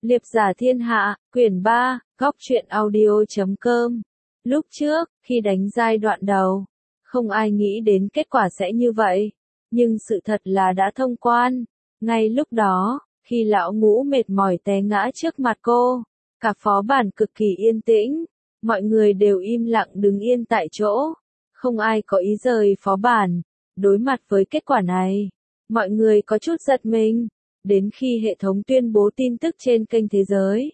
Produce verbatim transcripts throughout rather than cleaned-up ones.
Liệp giả thiên hạ, quyển ba, góc truyện audio chấm com. Lúc trước, khi đánh giai đoạn đầu, không ai nghĩ đến kết quả sẽ như vậy. Nhưng sự thật là đã thông quan. Ngay lúc đó, khi lão ngũ mệt mỏi té ngã trước mặt cô, cả phó bản cực kỳ yên tĩnh. Mọi người đều im lặng đứng yên tại chỗ. Không ai có ý rời phó bản. Đối mặt với kết quả này, mọi người có chút giật mình. Đến khi hệ thống tuyên bố tin tức trên kênh thế giới,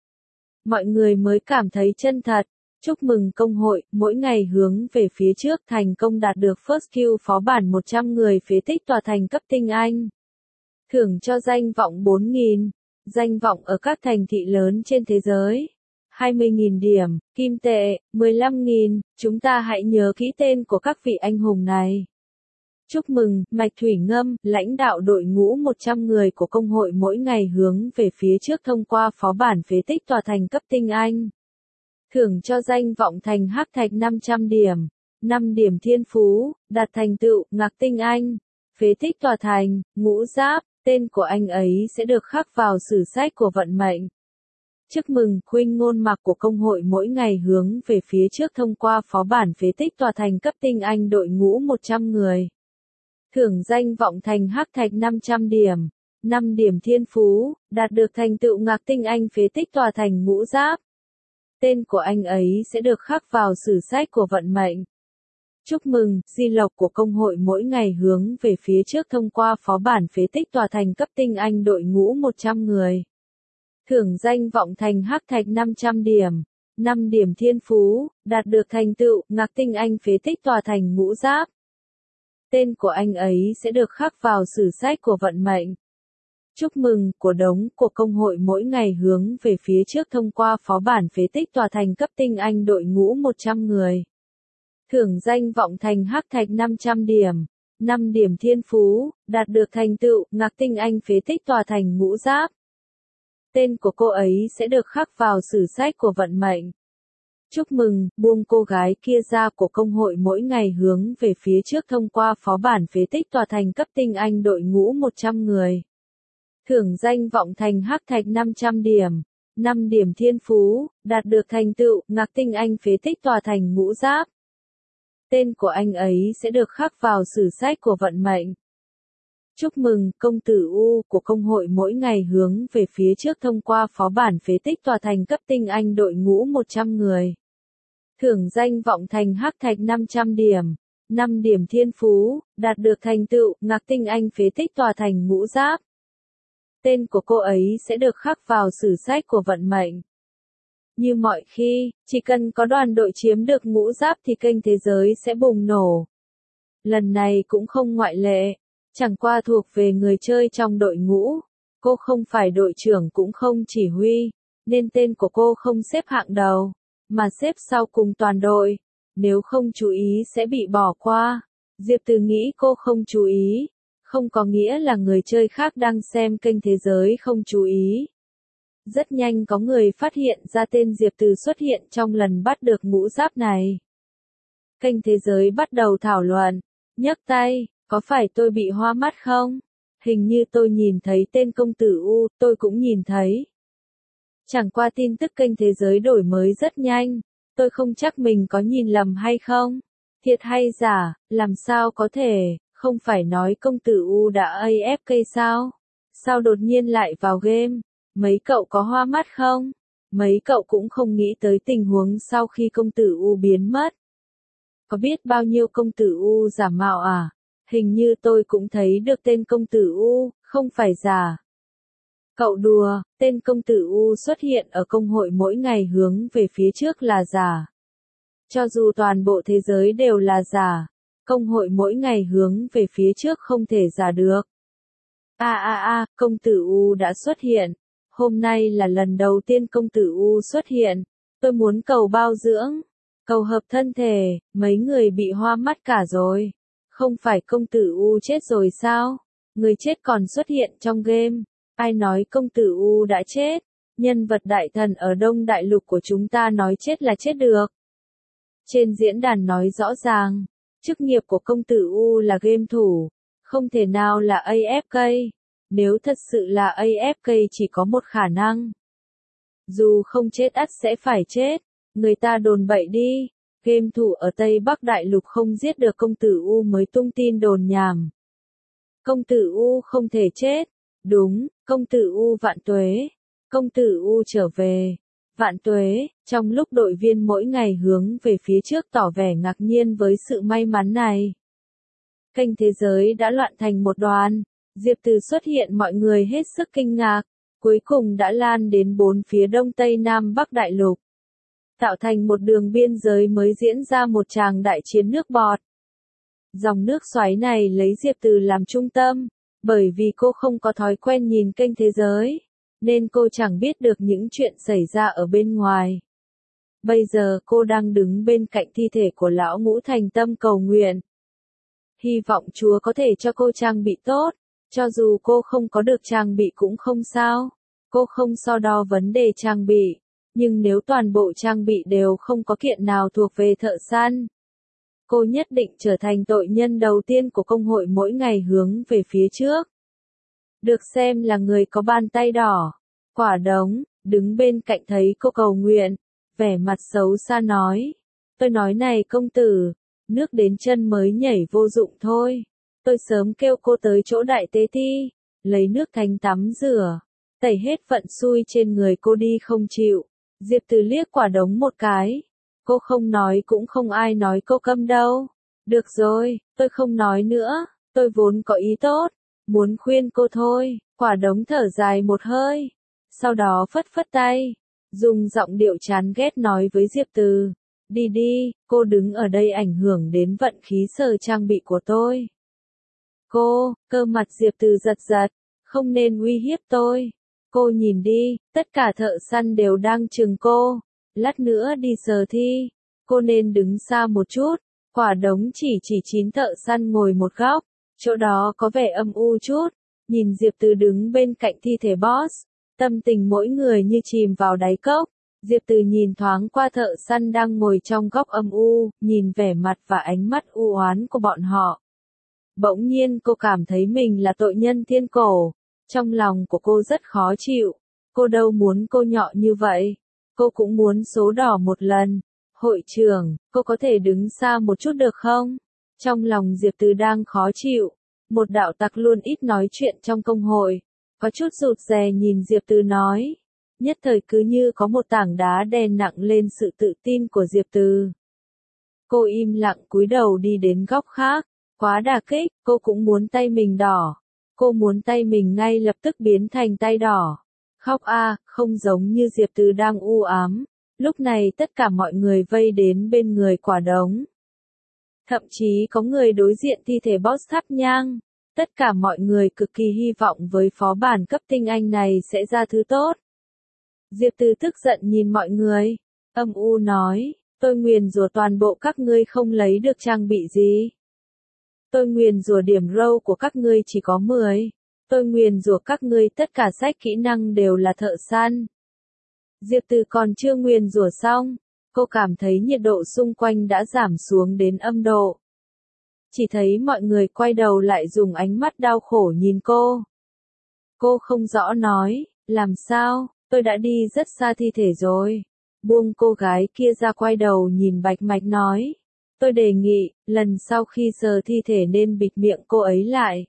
mọi người mới cảm thấy chân thật. Chúc mừng công hội, mỗi ngày hướng về phía trước thành công đạt được First Kill phó bản một trăm người phế tích tòa thành cấp tinh anh. Thưởng cho danh vọng bốn nghìn, danh vọng ở các thành thị lớn trên thế giới. hai mươi nghìn điểm, kim tệ, mười lăm nghìn, chúng ta hãy nhớ kỹ tên của các vị anh hùng này. Chúc mừng, Mạch Thủy Ngâm, lãnh đạo đội ngũ một trăm người của công hội mỗi ngày hướng về phía trước thông qua phó bản phế tích tòa thành cấp tinh anh. Thưởng cho danh vọng thành hắc thạch năm trăm điểm, năm điểm thiên phú, đạt thành tựu, ngạc tinh anh. Phế tích tòa thành, ngũ giáp, tên của anh ấy sẽ được khắc vào sử sách của vận mệnh. Chúc mừng, Khuynh Ngôn Mạc của công hội mỗi ngày hướng về phía trước thông qua phó bản phế tích tòa thành cấp tinh anh đội ngũ một trăm người. Thưởng danh vọng thành hắc thạch năm trăm điểm, năm điểm thiên phú, đạt được thành tựu ngạc tinh anh phế tích tòa thành ngũ giáp. Tên của anh ấy sẽ được khắc vào sử sách của vận mệnh. Chúc mừng, Di Lộc của công hội mỗi ngày hướng về phía trước thông qua phó bản phế tích tòa thành cấp tinh anh đội ngũ một trăm người. Thưởng danh vọng thành hắc thạch năm trăm điểm, năm điểm thiên phú, đạt được thành tựu ngạc tinh anh phế tích tòa thành ngũ giáp. Tên của anh ấy sẽ được khắc vào sử sách của vận mệnh. Chúc mừng, cổ đống của công hội mỗi ngày hướng về phía trước thông qua phó bản phế tích tòa thành cấp tinh anh đội ngũ một trăm người. Thưởng danh vọng thành hắc thạch năm trăm điểm, năm điểm thiên phú, đạt được thành tựu ngạc tinh anh phế tích tòa thành ngũ giáp. Tên của cô ấy sẽ được khắc vào sử sách của vận mệnh. Chúc mừng, buông cô gái kia ra của công hội mỗi ngày hướng về phía trước thông qua phó bản phế tích tòa thành cấp tinh anh đội ngũ một trăm người. Thưởng danh vọng thành hắc thạch năm trăm điểm, năm điểm thiên phú, đạt được thành tựu ngạc tinh anh phế tích tòa thành ngũ giáp. Tên của anh ấy sẽ được khắc vào sử sách của vận mệnh. Chúc mừng, công tử U của công hội mỗi ngày hướng về phía trước thông qua phó bản phế tích tòa thành cấp tinh anh đội ngũ một trăm người. Thưởng danh vọng thành hắc thạch năm trăm điểm, năm điểm thiên phú, đạt được thành tựu ngạc tinh anh phế tích tòa thành ngũ giáp. Tên của cô ấy sẽ được khắc vào sử sách của vận mệnh. Như mọi khi, chỉ cần có đoàn đội chiếm được ngũ giáp thì kênh thế giới sẽ bùng nổ. Lần này cũng không ngoại lệ. Chẳng qua thuộc về người chơi trong đội ngũ, cô không phải đội trưởng cũng không chỉ huy, nên tên của cô không xếp hạng đầu, mà xếp sau cùng toàn đội. Nếu không chú ý sẽ bị bỏ qua. Diệp Từ nghĩ cô không chú ý, không có nghĩa là người chơi khác đang xem kênh thế giới không chú ý. Rất nhanh có người phát hiện ra tên Diệp Từ xuất hiện trong lần bắt được ngũ giáp này. Kênh thế giới bắt đầu thảo luận, nhấc tay. Có phải tôi bị hoa mắt không? Hình như tôi nhìn thấy tên công tử U, tôi cũng nhìn thấy. Chẳng qua tin tức kênh thế giới đổi mới rất nhanh, tôi không chắc mình có nhìn lầm hay không. Thiệt hay giả, làm sao có thể, không phải nói công tử U đã a ép ca sao? Sao đột nhiên lại vào game? Mấy cậu có hoa mắt không? Mấy cậu cũng không nghĩ tới tình huống sau khi công tử U biến mất. Có biết bao nhiêu công tử U giả mạo à? Hình như tôi cũng thấy được tên công tử U, không phải giả. Cậu đùa, tên công tử U xuất hiện ở công hội mỗi ngày hướng về phía trước là giả. Cho dù toàn bộ thế giới đều là giả, công hội mỗi ngày hướng về phía trước không thể giả được. A a a, công tử U đã xuất hiện. Hôm nay là lần đầu tiên công tử U xuất hiện. Tôi muốn cầu bao dưỡng, cầu hợp thân thể, mấy người bị hoa mắt cả rồi. Không phải công tử U chết rồi sao? Người chết còn xuất hiện trong game. Ai nói công tử U đã chết? Nhân vật đại thần ở Đông Đại Lục của chúng ta nói chết là chết được. Trên diễn đàn nói rõ ràng, chức nghiệp của công tử U là game thủ, không thể nào là a ép ca. Nếu thật sự là a ép ca chỉ có một khả năng, Dù không chết ắt sẽ phải chết. Người ta đồn bậy đi. Game thủ ở Tây Bắc Đại Lục không giết được công tử U mới tung tin đồn nhảm. Công tử U không thể chết. Đúng, công tử U vạn tuế. Công tử U trở về. Vạn tuế, trong lúc đội viên mỗi ngày hướng về phía trước tỏ vẻ ngạc nhiên với sự may mắn này. Kênh thế giới đã loạn thành một đoàn. Diệp Từ xuất hiện mọi người hết sức kinh ngạc. Cuối cùng đã lan đến bốn phía đông tây nam bắc đại lục. Tạo thành một đường biên giới mới diễn ra một tràng đại chiến nước bọt. Dòng nước xoáy này lấy Diệp Từ làm trung tâm. Bởi vì cô không có thói quen nhìn kênh thế giới. Nên cô chẳng biết được những chuyện xảy ra ở bên ngoài. Bây giờ cô đang đứng bên cạnh thi thể của lão ngũ thành tâm cầu nguyện. Hy vọng Chúa có thể cho cô trang bị tốt. Cho dù cô không có được trang bị cũng không sao. Cô không so đo vấn đề trang bị. Nhưng nếu toàn bộ trang bị đều không có kiện nào thuộc về thợ săn, cô nhất định trở thành tội nhân đầu tiên của công hội mỗi ngày hướng về phía trước. Được xem là người có bàn tay đỏ. Quả đống, đứng bên cạnh thấy cô cầu nguyện, vẻ mặt xấu xa nói. Tôi nói này công tử, nước đến chân mới nhảy vô dụng thôi. Tôi sớm kêu cô tới chỗ đại tế ti, lấy nước thánh tắm rửa, tẩy hết vận xui trên người cô đi không chịu. Diệp Từ liếc quả đống một cái. Cô không nói cũng không ai nói cô câm đâu. Được rồi, tôi không nói nữa, tôi vốn có ý tốt, muốn khuyên cô thôi. Quả đống thở dài một hơi, sau đó phất phất tay, dùng giọng điệu chán ghét nói với Diệp Từ. Đi đi, cô đứng ở đây ảnh hưởng đến vận khí sở trang bị của tôi. Cô, cơ mặt Diệp Từ giật giật, không nên uy hiếp tôi. Cô nhìn đi, tất cả thợ săn đều đang chừng cô. Lát nữa đi sờ thi, cô nên đứng xa một chút. Quả đống chỉ chỉ chín thợ săn ngồi một góc, chỗ đó có vẻ âm u chút. Nhìn Diệp Từ đứng bên cạnh thi thể boss, tâm tình mỗi người như chìm vào đáy cốc. Diệp Từ nhìn thoáng qua thợ săn đang ngồi trong góc âm u, nhìn vẻ mặt và ánh mắt u oán của bọn họ. Bỗng nhiên cô cảm thấy mình là tội nhân thiên cổ. Trong lòng của cô rất khó chịu. Cô đâu muốn cô nhọ như vậy. Cô cũng muốn số đỏ một lần. Hội trưởng, cô có thể đứng xa một chút được không? Trong lòng Diệp Từ đang khó chịu. Một đạo tặc luôn ít nói chuyện trong công hội. Có chút rụt rè nhìn Diệp Từ nói. Nhất thời cứ như có một tảng đá đè nặng lên sự tự tin của Diệp Từ. Cô im lặng cúi đầu đi đến góc khác. Quá đả kích, cô cũng muốn tay mình đỏ. Cô muốn tay mình ngay lập tức biến thành tay đỏ. Khóc a, không giống như Diệp Từ đang u ám. Lúc này tất cả mọi người vây đến bên người quả đống. Thậm chí có người đối diện thi thể boss thắp nhang. Tất cả mọi người cực kỳ hy vọng với phó bản cấp tinh anh này sẽ ra thứ tốt. Diệp Từ tức giận nhìn mọi người. Âm u nói, tôi nguyền rủa toàn bộ các ngươi không lấy được trang bị gì. Tôi nguyền rủa điểm row của các ngươi chỉ có mười. Tôi nguyền rủa các ngươi tất cả sách kỹ năng đều là thợ săn. Diệp Từ còn chưa nguyền rủa xong, cô cảm thấy nhiệt độ xung quanh đã giảm xuống đến âm độ. Chỉ thấy mọi người quay đầu lại dùng ánh mắt đau khổ nhìn cô. Cô không rõ nói, làm sao, tôi đã đi rất xa thi thể rồi. Buông cô gái kia ra quay đầu nhìn Bạch Mạch nói. Tôi đề nghị, lần sau khi sờ thi thể nên bịt miệng cô ấy lại.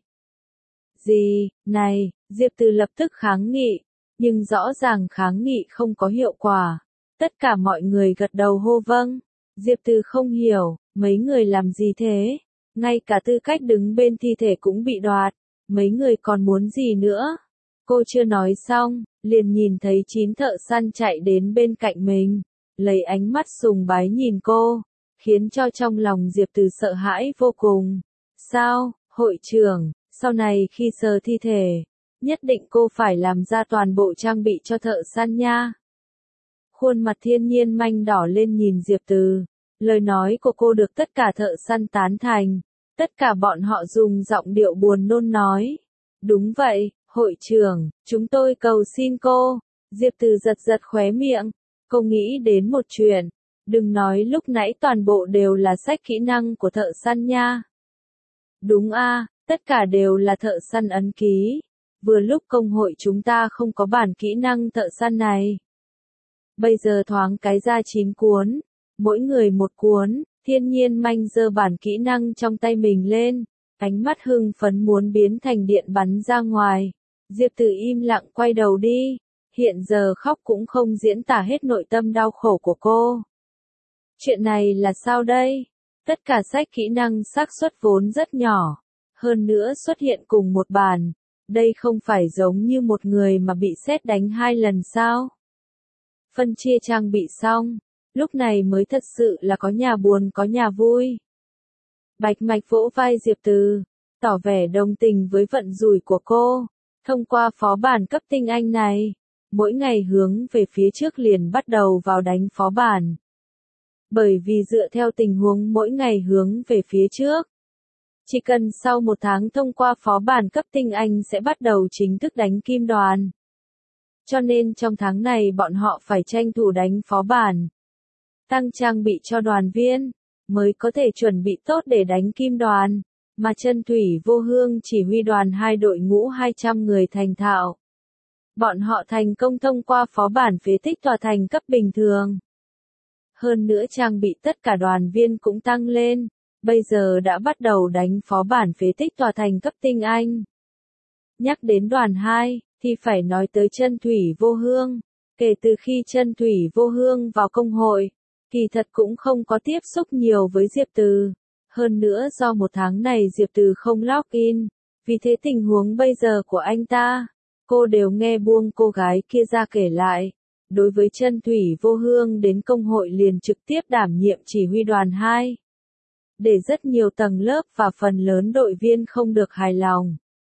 Gì, này, Diệp Từ lập tức kháng nghị, nhưng rõ ràng kháng nghị không có hiệu quả. Tất cả mọi người gật đầu hô vâng. Diệp Từ không hiểu, mấy người làm gì thế? Ngay cả tư cách đứng bên thi thể cũng bị đoạt, mấy người còn muốn gì nữa? Cô chưa nói xong, liền nhìn thấy chín thợ săn chạy đến bên cạnh mình, lấy ánh mắt sùng bái nhìn cô, khiến cho trong lòng Diệp Từ sợ hãi vô cùng. Sao, hội trưởng, sau này khi sờ thi thể, nhất định cô phải làm ra toàn bộ trang bị cho thợ săn nha. Khuôn mặt Thiên Nhiên Manh đỏ lên nhìn Diệp Từ, lời nói của cô được tất cả thợ săn tán thành, tất cả bọn họ dùng giọng điệu buồn nôn nói. Đúng vậy, hội trưởng, chúng tôi cầu xin cô. Diệp Từ giật giật khóe miệng, cô nghĩ đến một chuyện, đừng nói lúc nãy toàn bộ đều là sách kỹ năng của thợ săn nha. Đúng a, tất cả đều là thợ săn ấn ký. Vừa lúc công hội chúng ta không có bản kỹ năng thợ săn này. Bây giờ thoáng cái ra chín cuốn, mỗi người một cuốn, Thiên Nhiên Manh giơ bản kỹ năng trong tay mình lên, ánh mắt hưng phấn muốn biến thành điện bắn ra ngoài. Diệp Từ im lặng quay đầu đi, hiện giờ khóc cũng không diễn tả hết nội tâm đau khổ của cô. Chuyện này là sao đây? Tất cả sách kỹ năng xác suất vốn rất nhỏ, hơn nữa xuất hiện cùng một bản, đây không phải giống như một người mà bị sét đánh hai lần sao? Phân chia trang bị xong, lúc này mới thật sự là có nhà buồn có nhà vui. Bạch Mạch vỗ vai Diệp Từ, tỏ vẻ đồng tình với vận rủi của cô. Thông qua phó bản cấp tinh anh này, mỗi ngày hướng về phía trước liền bắt đầu vào đánh phó bản. Bởi vì dựa theo tình huống mỗi ngày hướng về phía trước, chỉ cần sau một tháng thông qua phó bản cấp tinh anh sẽ bắt đầu chính thức đánh kim đoàn. Cho nên trong tháng này bọn họ phải tranh thủ đánh phó bản, tăng trang bị cho đoàn viên, mới có thể chuẩn bị tốt để đánh kim đoàn. Mà Chân Thủy Vô Hương chỉ huy đoàn hai đội ngũ hai trăm người thành thạo. Bọn họ thành công thông qua phó bản phế tích tòa thành cấp bình thường. Hơn nữa trang bị tất cả đoàn viên cũng tăng lên, bây giờ đã bắt đầu đánh phó bản phế tích tòa thành cấp tinh anh. Nhắc đến đoàn hai, thì phải nói tới Chân Thủy Vô Hương. Kể từ khi Chân Thủy Vô Hương vào công hội, kỳ thật cũng không có tiếp xúc nhiều với Diệp Từ. Hơn nữa do một tháng này Diệp Từ không login, vì thế tình huống bây giờ của anh ta, cô đều nghe buông cô gái kia ra kể lại. Đối với Chân Thủy Vô Hương đến công hội liền trực tiếp đảm nhiệm chỉ huy đoàn hai. Để rất nhiều tầng lớp và phần lớn đội viên không được hài lòng.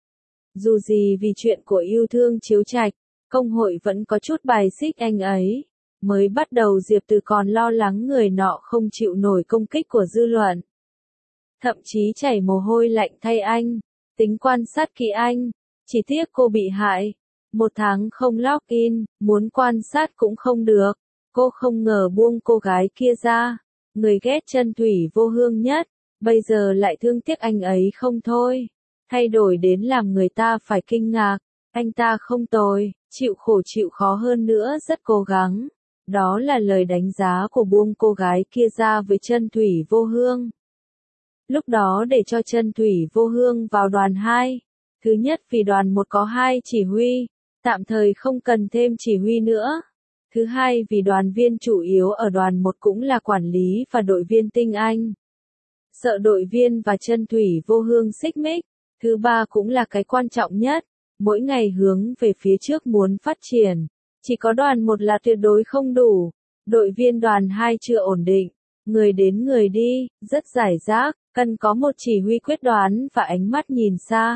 Dù gì vì chuyện của yêu thương chiếu trạch, công hội vẫn có chút bài xích anh ấy. Mới bắt đầu Diệp Từ còn lo lắng người nọ không chịu nổi công kích của dư luận. Thậm chí chảy mồ hôi lạnh thay anh, tính quan sát kỹ anh, chỉ tiếc cô bị hại. Một tháng không login, muốn quan sát cũng không được, cô không ngờ buông cô gái kia ra. Người ghét Chân Thủy Vô Hương nhất, bây giờ lại thương tiếc anh ấy không thôi. Thay đổi đến làm người ta phải kinh ngạc, anh ta không tồi, chịu khổ chịu khó hơn nữa rất cố gắng. Đó là lời đánh giá của buông cô gái kia ra với Chân Thủy Vô Hương. Lúc đó để cho Chân Thủy Vô Hương vào đoàn hai, thứ nhất vì đoàn một có hai chỉ huy, tạm thời không cần thêm chỉ huy nữa. Thứ hai vì đoàn viên chủ yếu ở đoàn một cũng là quản lý và đội viên tinh anh. Sợ đội viên và Chân Thủy Vô Hương xích mích. Thứ ba cũng là cái quan trọng nhất, mỗi ngày hướng về phía trước muốn phát triển. Chỉ có đoàn một là tuyệt đối không đủ, đội viên đoàn hai chưa ổn định, người đến người đi, rất giải rác, cần có một chỉ huy quyết đoán và ánh mắt nhìn xa.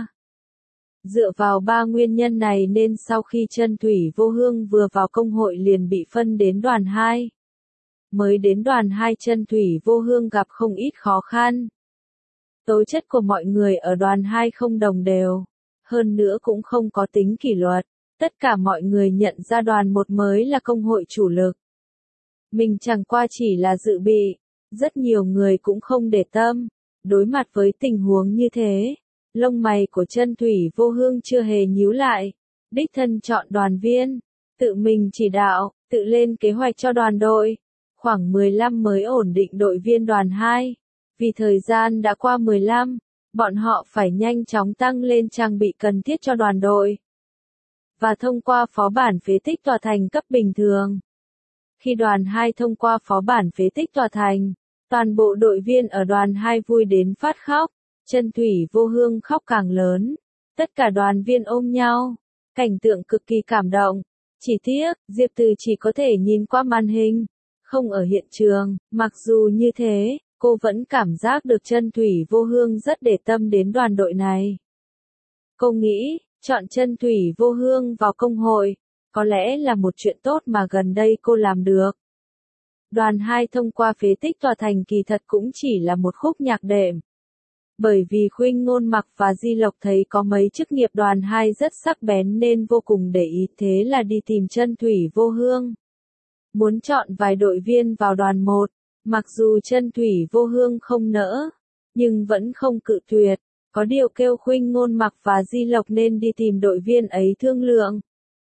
Dựa vào ba nguyên nhân này nên sau khi Chân Thủy Vô Hương vừa vào công hội liền bị phân đến đoàn hai. Mới đến đoàn hai Chân Thủy Vô Hương gặp không ít khó khăn. Tố chất của mọi người ở đoàn hai không đồng đều, hơn nữa cũng không có tính kỷ luật. Tất cả mọi người nhận ra đoàn một mới là công hội chủ lực. Mình chẳng qua chỉ là dự bị, rất nhiều người cũng không để tâm. Đối mặt với tình huống như thế, lông mày của Chân Thủy Vô Hương chưa hề nhíu lại. Đích thân chọn đoàn viên, tự mình chỉ đạo, tự lên kế hoạch cho đoàn đội. Khoảng mười lăm mới ổn định đội viên đoàn hai. Vì thời gian đã qua mười lăm, bọn họ phải nhanh chóng tăng lên trang bị cần thiết cho đoàn đội. Và thông qua phó bản phế tích tòa thành cấp bình thường. Khi đoàn hai thông qua phó bản phế tích tòa thành, toàn bộ đội viên ở đoàn hai vui đến phát khóc, Chân Thủy Vô Hương khóc càng lớn, tất cả đoàn viên ôm nhau, cảnh tượng cực kỳ cảm động. Chỉ tiếc, Diệp Từ chỉ có thể nhìn qua màn hình, không ở hiện trường, mặc dù như thế, cô vẫn cảm giác được Chân Thủy Vô Hương rất để tâm đến đoàn đội này. Cô nghĩ, chọn Chân Thủy Vô Hương vào công hội, có lẽ là một chuyện tốt mà gần đây cô làm được. Đoàn hai thông qua phế tích tòa thành kỳ thật cũng chỉ là một khúc nhạc đệm. Bởi vì Khuynh Ngôn Mặc và Di Lộc thấy có mấy chức nghiệp đoàn hai rất sắc bén nên vô cùng để ý, thế là đi tìm Chân Thủy Vô Hương. Muốn chọn vài đội viên vào đoàn một, mặc dù Chân Thủy Vô Hương không nỡ, nhưng vẫn không cự tuyệt. Có điều kêu Khuynh Ngôn Mặc và Di Lộc nên đi tìm đội viên ấy thương lượng.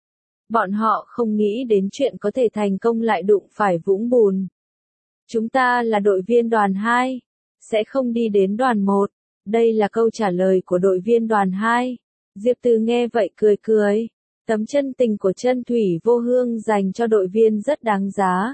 Bọn họ không nghĩ đến chuyện có thể thành công lại đụng phải vũng bùn. Chúng ta là đội viên đoàn hai, sẽ không đi đến đoàn một. Đây là câu trả lời của đội viên đoàn hai. Diệp Từ nghe vậy cười cười. Tấm chân tình của Chân Thủy Vô Hương dành cho đội viên rất đáng giá.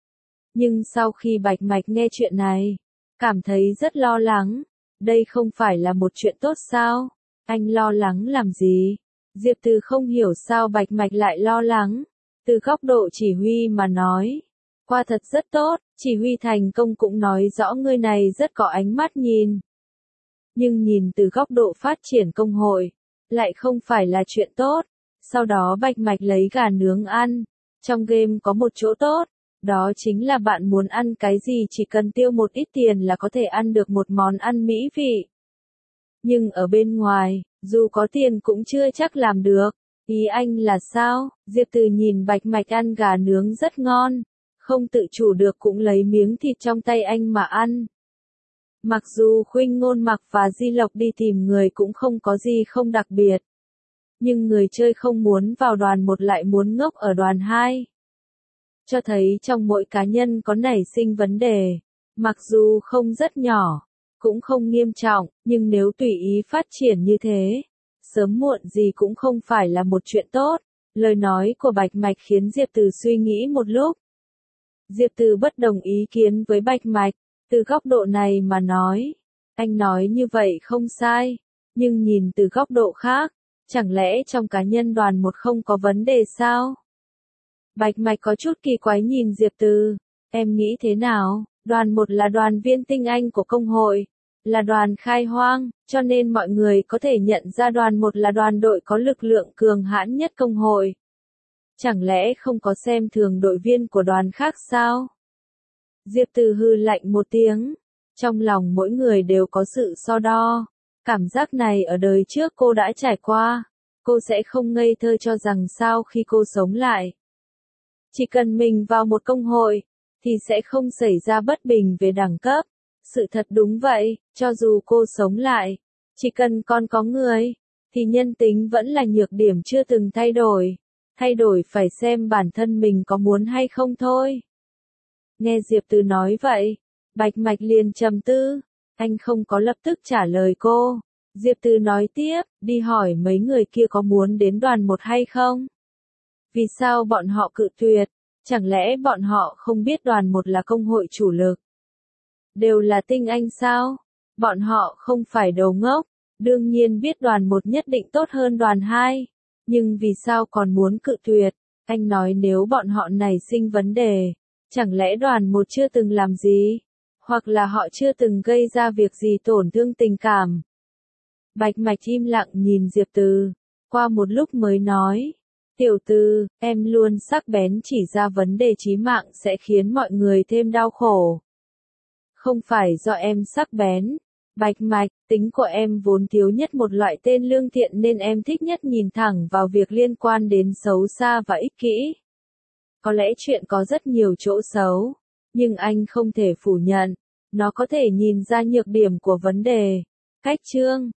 Nhưng sau khi Bạch Mạch nghe chuyện này, cảm thấy rất lo lắng. Đây không phải là một chuyện tốt sao? Anh lo lắng làm gì? Diệp Từ không hiểu sao Bạch Mạch lại lo lắng. Từ góc độ chỉ huy mà nói, qua thật rất tốt, chỉ huy thành công cũng nói rõ người này rất có ánh mắt nhìn. Nhưng nhìn từ góc độ phát triển công hội, lại không phải là chuyện tốt. Sau đó Bạch Mạch lấy gà nướng ăn. Trong game có một chỗ tốt, đó chính là bạn muốn ăn cái gì chỉ cần tiêu một ít tiền là có thể ăn được một món ăn mỹ vị. Nhưng ở bên ngoài, dù có tiền cũng chưa chắc làm được. Ý anh là sao? Diệp Từ nhìn Bạch Mạch ăn gà nướng rất ngon, không tự chủ được cũng lấy miếng thịt trong tay anh mà ăn. Mặc dù Khuynh Ngôn Mặc và Di Lộc đi tìm người cũng không có gì không đặc biệt. Nhưng người chơi không muốn vào đoàn một lại muốn ngốc ở đoàn hai. Cho thấy trong mỗi cá nhân có nảy sinh vấn đề. Mặc dù không rất nhỏ, cũng không nghiêm trọng, nhưng nếu tùy ý phát triển như thế, sớm muộn gì cũng không phải là một chuyện tốt. Lời nói của Bạch Mạch khiến Diệp Từ suy nghĩ một lúc. Diệp Từ bất đồng ý kiến với Bạch Mạch, từ góc độ này mà nói. Anh nói như vậy không sai, nhưng nhìn từ góc độ khác, chẳng lẽ trong cá nhân đoàn một không có vấn đề sao? Bạch Mạch có chút kỳ quái nhìn Diệp Từ, em nghĩ thế nào? Đoàn một là đoàn viên tinh anh của công hội, là đoàn khai hoang, cho nên mọi người có thể nhận ra đoàn một là đoàn đội có lực lượng cường hãn nhất công hội. Chẳng lẽ không có xem thường đội viên của đoàn khác sao? Diệp Từ hừ lạnh một tiếng, trong lòng mỗi người đều có sự so đo. Cảm giác này ở đời trước cô đã trải qua, cô sẽ không ngây thơ cho rằng sau khi cô sống lại. Chỉ cần mình vào một công hội, thì sẽ không xảy ra bất bình về đẳng cấp. Sự thật đúng vậy, cho dù cô sống lại, chỉ cần còn có người, thì nhân tính vẫn là nhược điểm chưa từng thay đổi. Thay đổi phải xem bản thân mình có muốn hay không thôi. Nghe Diệp Từ nói vậy, Bạch Mạch liền trầm tư, anh không có lập tức trả lời cô. Diệp Từ nói tiếp, đi hỏi mấy người kia có muốn đến đoàn một hay không? Vì sao bọn họ cự tuyệt? Chẳng lẽ bọn họ không biết đoàn một là công hội chủ lực? Đều là tinh anh sao? Bọn họ không phải đầu ngốc, đương nhiên biết đoàn một nhất định tốt hơn đoàn hai. Nhưng vì sao còn muốn cự tuyệt? Anh nói nếu bọn họ nảy sinh vấn đề, chẳng lẽ đoàn một chưa từng làm gì? Hoặc là họ chưa từng gây ra việc gì tổn thương tình cảm? Bạch Mạch im lặng nhìn Diệp Từ, qua một lúc mới nói. Tiểu Từ, em luôn sắc bén chỉ ra vấn đề chí mạng sẽ khiến mọi người thêm đau khổ. Không phải do em sắc bén. Bạch Mạch, tính của em vốn thiếu nhất một loại tên lương thiện nên em thích nhất nhìn thẳng vào việc liên quan đến xấu xa và ích kỷ. Có lẽ chuyện có rất nhiều chỗ xấu, nhưng anh không thể phủ nhận, nó có thể nhìn ra nhược điểm của vấn đề. Cách chương